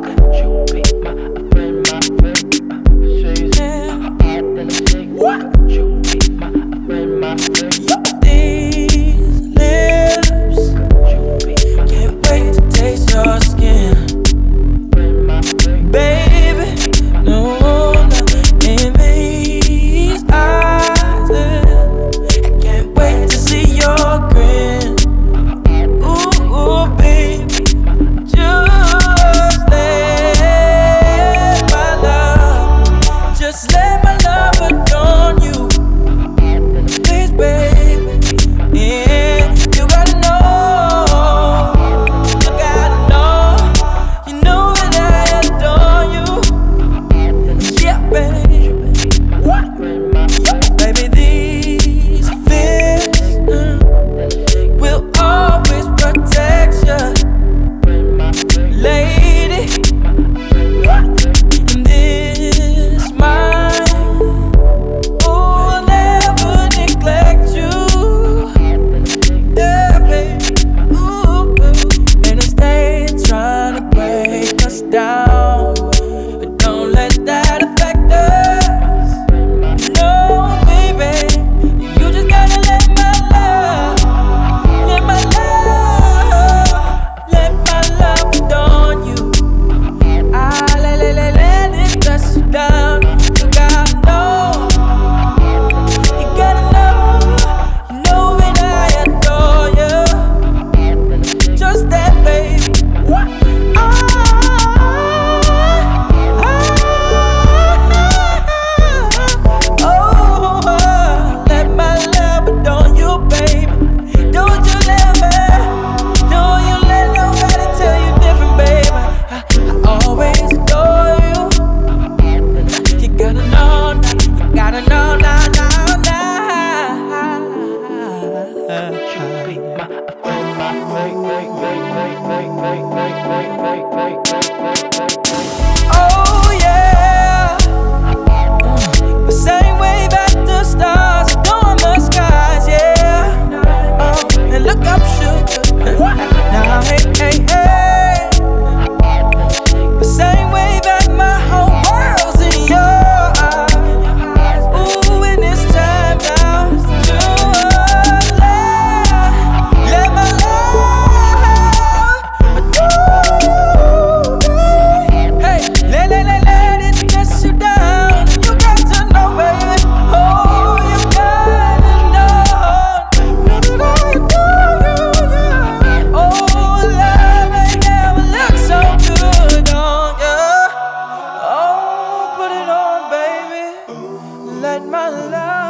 you be my friend, my friend. Show you some hard than a stick. You be my friend, my friend. These lips, You be my can't wait to taste your skin, friend, my friend. baby. No, not in these eyes. I can't wait to see your grin. Ooh, baby, just let my love adorn you, please, baby. Yeah, you gotta know, you know that I adore you. Yeah, baby. Baby, these fists will always protect you, lady. In this mind, oh, I'll never neglect you. Yeah, baby. Ooh, and if they trying to break us down, but don't let that affect us. No, baby, you just gotta let my love adorn you. Let it dress you down. You gotta know, you know that I adore you. Just that, baby. Oh, let my love adorn you, baby. Don't you let nobody tell you different, baby. I always adore you. You gotta know now, you gotta know now. You be my friend, my friend. Oh yeah, the same wave at the stars, adorn the skies, yeah. Oh, and look up, sugar. Now, hey. The same wave at my whole world's in your eyes. Ooh, and it's time now to let my love adore. Hey, let it dress you down. You got to know, baby. Oh, you gotta know that I adore you, yeah. Oh, love ain't never looked so good on you. Oh, put it on, baby. Let my love